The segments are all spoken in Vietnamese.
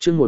chương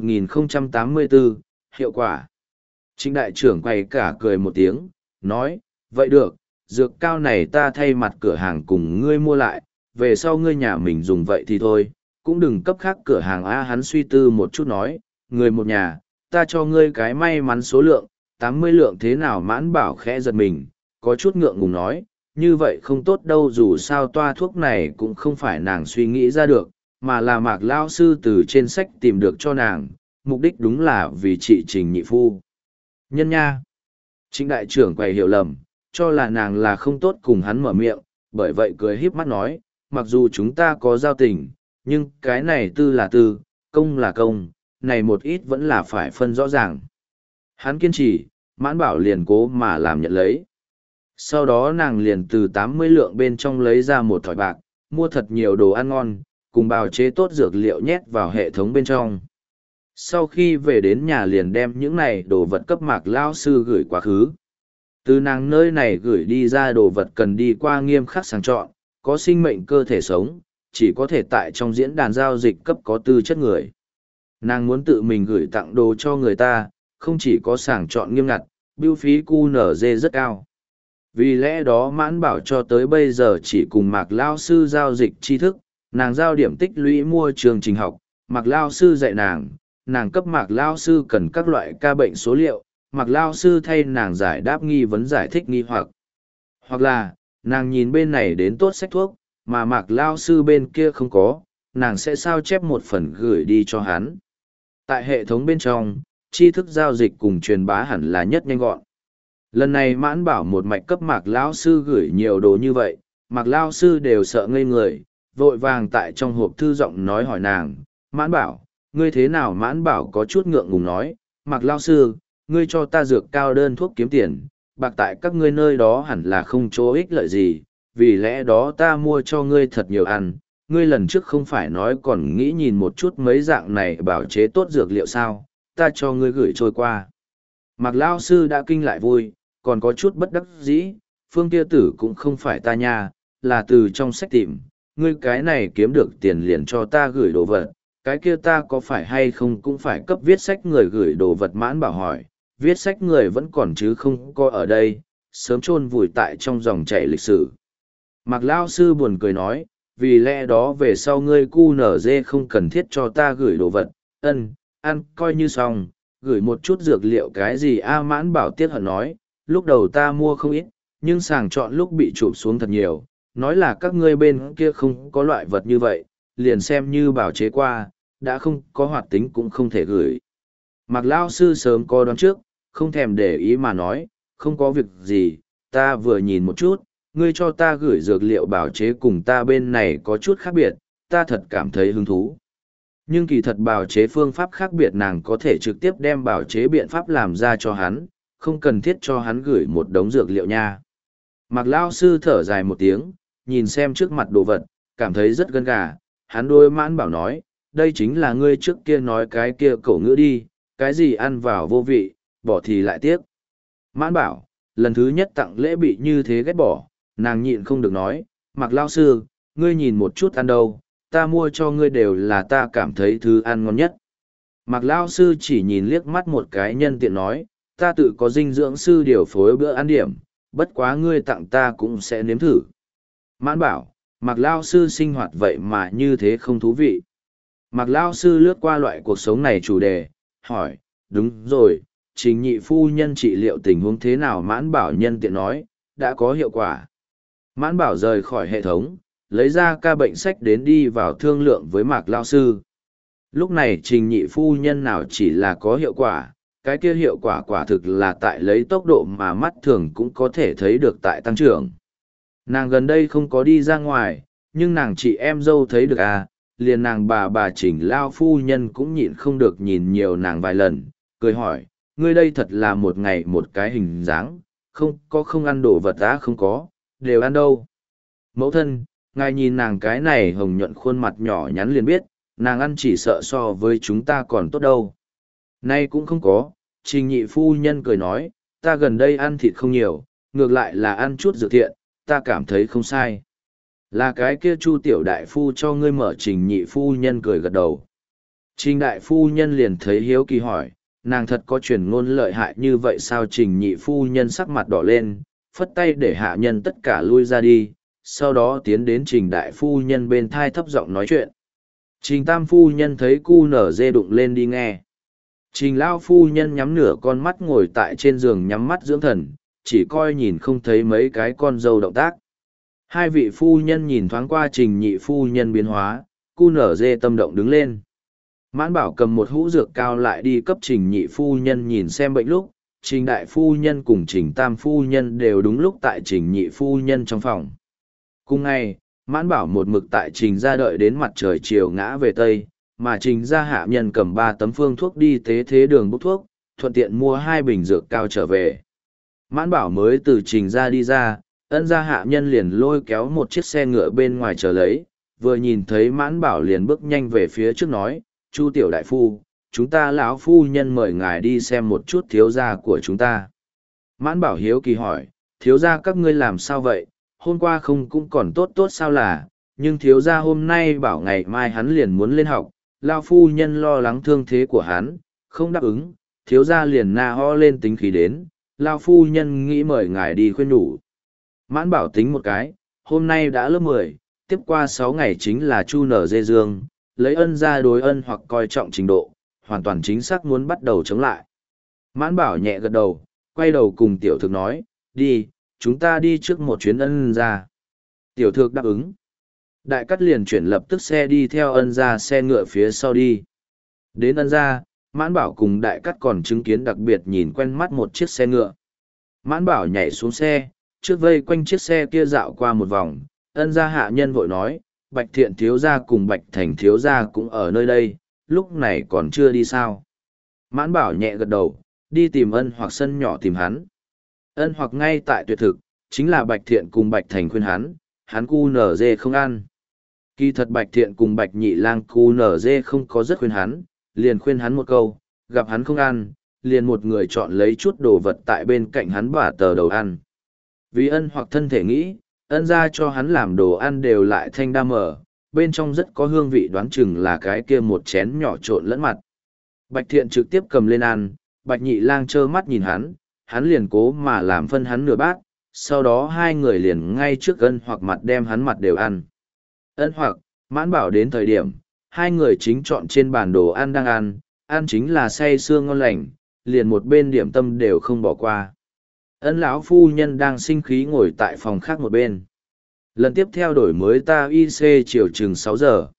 1084, hiệu quả. Trịnh đại trưởng quay cả cười một tiếng, nói, vậy được, dược cao này ta thay mặt cửa hàng cùng ngươi mua lại, về sau ngươi nhà mình dùng vậy thì thôi, cũng đừng cấp khác cửa hàng. Hắn suy tư một chút nói, người một nhà, ta cho ngươi cái may mắn số lượng, 80 lượng thế nào? Mãn Bảo khẽ giật mình, có chút ngượng ngùng nói, như vậy không tốt đâu, dù sao toa thuốc này cũng không phải nàng suy nghĩ ra được, mà là Mạc Lao sư từ trên sách tìm được cho nàng, mục đích đúng là vì trị Trình nhị phu nhân nha. Trịnh đại trưởng quầy hiểu lầm, cho là nàng là không tốt cùng hắn mở miệng, bởi vậy cười híp mắt nói, mặc dù chúng ta có giao tình, nhưng cái này tư là tư, công là công, này một ít vẫn là phải phân rõ ràng. Hắn kiên trì, Mãn Bảo liền cố mà làm nhận lấy. Sau đó nàng liền từ 80 lượng bên trong lấy ra một thỏi bạc, mua thật nhiều đồ ăn ngon, cùng bào chế tốt dược liệu nhét vào hệ thống bên trong. Sau khi về đến nhà liền đem những này đồ vật cấp Mạc Lao sư gửi quá khứ. Từ nàng nơi này gửi đi ra đồ vật cần đi qua nghiêm khắc sàng chọn, có sinh mệnh cơ thể sống, chỉ có thể tại trong diễn đàn giao dịch cấp có tư chất người. Nàng muốn tự mình gửi tặng đồ cho người ta, không chỉ có sàng chọn nghiêm ngặt, bưu phí QNZ rất cao. Vì lẽ đó Mãn Bảo cho tới bây giờ chỉ cùng Mạc Lao sư giao dịch tri thức, nàng giao điểm tích lũy mua chương trình học, Mạc Lao sư dạy nàng cấp Mạc Lao sư cần các loại ca bệnh số liệu, Mạc Lao sư thay nàng giải đáp nghi vấn giải thích nghi hoặc là, nàng nhìn bên này đến tốt sách thuốc, mà Mạc Lao sư bên kia không có, nàng sẽ sao chép một phần gửi đi cho hắn. Tại hệ thống bên trong, tri thức giao dịch cùng truyền bá hẳn là nhất nhanh gọn. Lần này Mãn Bảo một mạch cấp Mạc Lao sư gửi nhiều đồ như vậy, Mạc Lao sư đều sợ ngây người, vội vàng tại trong hộp thư giọng nói hỏi nàng, Mãn Bảo, ngươi thế nào? Mãn Bảo có chút ngượng ngùng nói, Mạc Lao sư, ngươi cho ta dược cao đơn thuốc kiếm tiền, bạc tại các ngươi nơi đó hẳn là không chỗ ích lợi gì, vì lẽ đó ta mua cho ngươi thật nhiều ăn. Ngươi lần trước không phải nói còn nghĩ nhìn một chút mấy dạng này bảo chế tốt dược liệu sao, ta cho ngươi gửi trôi qua. Mạc Lao sư đã kinh lại vui, còn có chút bất đắc dĩ, phương kia tử cũng không phải ta nha, là từ trong sách tìm, ngươi cái này kiếm được tiền liền cho ta gửi đồ vật, cái kia ta có phải hay không cũng phải cấp viết sách người gửi đồ vật. Mãn Bảo hỏi, viết sách người vẫn còn chứ không có ở đây, sớm chôn vùi tại trong dòng chảy lịch sử. Mạc Lao sư buồn cười nói, vì lẽ đó về sau ngươi QNZ không cần thiết cho ta gửi đồ vật, ăn coi như xong, gửi một chút dược liệu cái gì. Mãn Bảo tiếc hận nói, lúc đầu ta mua không ít, nhưng sàng chọn lúc bị chụp xuống thật nhiều, nói là các ngươi bên kia không có loại vật như vậy, liền xem như bảo chế qua, đã không có hoạt tính cũng không thể gửi. Mạc Lao sư sớm có đoán trước, không thèm để ý mà nói, không có việc gì, ta vừa nhìn một chút, ngươi cho ta gửi dược liệu bảo chế cùng ta bên này có chút khác biệt, ta thật cảm thấy hứng thú. Nhưng kỳ thật bảo chế phương pháp khác biệt, nàng có thể trực tiếp đem bảo chế biện pháp làm ra cho hắn, không cần thiết cho hắn gửi một đống dược liệu nha. Mạc Lao sư thở dài một tiếng, nhìn xem trước mặt đồ vật, cảm thấy rất gân gà, hắn đôi Mãn Bảo nói, đây chính là ngươi trước kia nói cái kia cổ ngữ đi, cái gì ăn vào vô vị, bỏ thì lại tiếc. Mãn Bảo, lần thứ nhất tặng lễ bị như thế ghét bỏ, nàng nhịn không được nói, Mạc Lao sư, ngươi nhìn một chút ăn đâu, ta mua cho ngươi đều là ta cảm thấy thứ ăn ngon nhất. Mạc Lao sư chỉ nhìn liếc mắt một cái, nhân tiện nói, ta tự có dinh dưỡng sư điều phối bữa ăn điểm, bất quá ngươi tặng ta cũng sẽ nếm thử. Mãn Bảo, Mạc Lao sư sinh hoạt vậy mà như thế không thú vị. Mạc Lao sư lướt qua loại cuộc sống này chủ đề, hỏi, đúng rồi, Trình nhị phu nhân trị liệu tình huống thế nào? Mãn Bảo nhân tiện nói, đã có hiệu quả. Mãn Bảo rời khỏi hệ thống, lấy ra ca bệnh sách đến đi vào thương lượng với Mạc Lao sư. Lúc này Trình nhị phu nhân nào chỉ là có hiệu quả, cái kia hiệu quả quả thực là tại lấy tốc độ mà mắt thường cũng có thể thấy được tại tăng trưởng. Nàng gần đây không có đi ra ngoài, nhưng nàng chị em dâu thấy được liền nàng bà Trình Lao phu nhân cũng nhịn không được nhìn nhiều nàng vài lần, cười hỏi, ngươi đây thật là một ngày một cái hình dáng, không ăn đồ vật không có, đều ăn đâu. Mẫu thân, ngài nhìn nàng cái này hồng nhuận khuôn mặt nhỏ nhắn liền biết, nàng ăn chỉ sợ so với chúng ta còn tốt đâu. Nay cũng không có, Trình nhị phu nhân cười nói, ta gần đây ăn thịt không nhiều, ngược lại là ăn chút dược thiện, ta cảm thấy không sai. Là cái kia Chu tiểu đại phu cho ngươi mở. Trình nhị phu nhân cười gật đầu. Trình đại phu nhân liền thấy hiếu kỳ hỏi, nàng thật có truyền ngôn lợi hại như vậy sao? Trình nhị phu nhân sắc mặt đỏ lên, phất tay để hạ nhân tất cả lui ra đi, sau đó tiến đến trình đại phu nhân bên thai thấp giọng nói chuyện. Trình tam phu nhân thấy cu nở dê đụng lên đi nghe. Trình lao phu nhân nhắm nửa con mắt ngồi tại trên giường nhắm mắt dưỡng thần, chỉ coi nhìn không thấy mấy cái con dâu động tác. Hai vị phu nhân nhìn thoáng qua trình nhị phu nhân biến hóa, cu nở dê tâm động đứng lên. Mãn bảo cầm một hũ dược cao lại đi cấp trình nhị phu nhân nhìn xem bệnh lúc, trình đại phu nhân cùng trình tam phu nhân đều đúng lúc tại trình nhị phu nhân trong phòng. Cùng ngày, mãn bảo một mực tại trình ra đợi đến mặt trời chiều ngã về tây, mà trình ra hạ nhân cầm 3 tấm phương thuốc đi tế thế đường bốc thuốc, thuận tiện mua 2 bình dược cao trở về. Mãn bảo mới từ trình ra đi ra, ân gia hạ nhân liền lôi kéo một chiếc xe ngựa bên ngoài chờ lấy, vừa nhìn thấy mãn bảo liền bước nhanh về phía trước nói, Chu tiểu đại phu, chúng ta lão phu nhân mời ngài đi xem một chút thiếu gia của chúng ta. Mãn bảo hiếu kỳ hỏi, thiếu gia các ngươi làm sao vậy, hôm qua không cũng còn tốt tốt sao là, nhưng thiếu gia hôm nay bảo ngày mai hắn liền muốn lên học, lão phu nhân lo lắng thương thế của hắn, không đáp ứng, thiếu gia liền na ho lên tính khí đến, lão phu nhân nghĩ mời ngài đi khuyên nhủ. Mãn bảo tính một cái, hôm nay đã lớp 10, tiếp qua 6 ngày chính là Chu nở dê dương, lấy ân ra đối ân hoặc coi trọng trình độ, hoàn toàn chính xác muốn bắt đầu chống lại. Mãn bảo nhẹ gật đầu, quay đầu cùng tiểu thực nói, đi, chúng ta đi trước một chuyến ân ra. Tiểu thực đáp ứng. Đại cắt liền chuyển lập tức xe đi theo ân ra xe ngựa phía sau đi. Đến ân ra, mãn bảo cùng đại cắt còn chứng kiến đặc biệt nhìn quen mắt một chiếc xe ngựa. Mãn bảo nhảy xuống xe, trước vây quanh chiếc xe kia dạo qua một vòng, ân gia hạ nhân vội nói, Bạch Thiện thiếu gia cùng Bạch Thành thiếu gia cũng ở nơi đây, lúc này còn chưa đi sao. Mãn bảo nhẹ gật đầu, đi tìm ân hoặc sân nhỏ tìm hắn. Ân hoặc ngay tại tuyệt thực, chính là Bạch Thiện cùng Bạch Thành khuyên hắn cu nở dê không ăn. Kỳ thật Bạch Thiện cùng Bạch Nhị Lang cu nở dê không có rất khuyên hắn, liền khuyên hắn một câu, gặp hắn không ăn, liền một người chọn lấy chút đồ vật tại bên cạnh hắn bả tờ đầu ăn. Vì ân hoặc thân thể nghĩ, ân ra cho hắn làm đồ ăn đều lại thanh đa mở, bên trong rất có hương vị, đoán chừng là cái kia một chén nhỏ trộn lẫn mặt. Bạch Thiện trực tiếp cầm lên ăn, Bạch Nhị Lang trơ mắt nhìn hắn liền cố mà làm phân hắn nửa bát, sau đó hai người liền ngay trước ân hoặc mặt đem hắn mặt đều ăn. Ân hoặc, mãn bảo đến thời điểm, hai người chính chọn trên bàn đồ ăn đang ăn chính là say sưa ngon lành, liền một bên điểm tâm đều không bỏ qua. Ân lão phu nhân đang sinh khí ngồi tại phòng khác một bên. Lần tiếp theo đổi mới ta IC chiều chừng 6 giờ.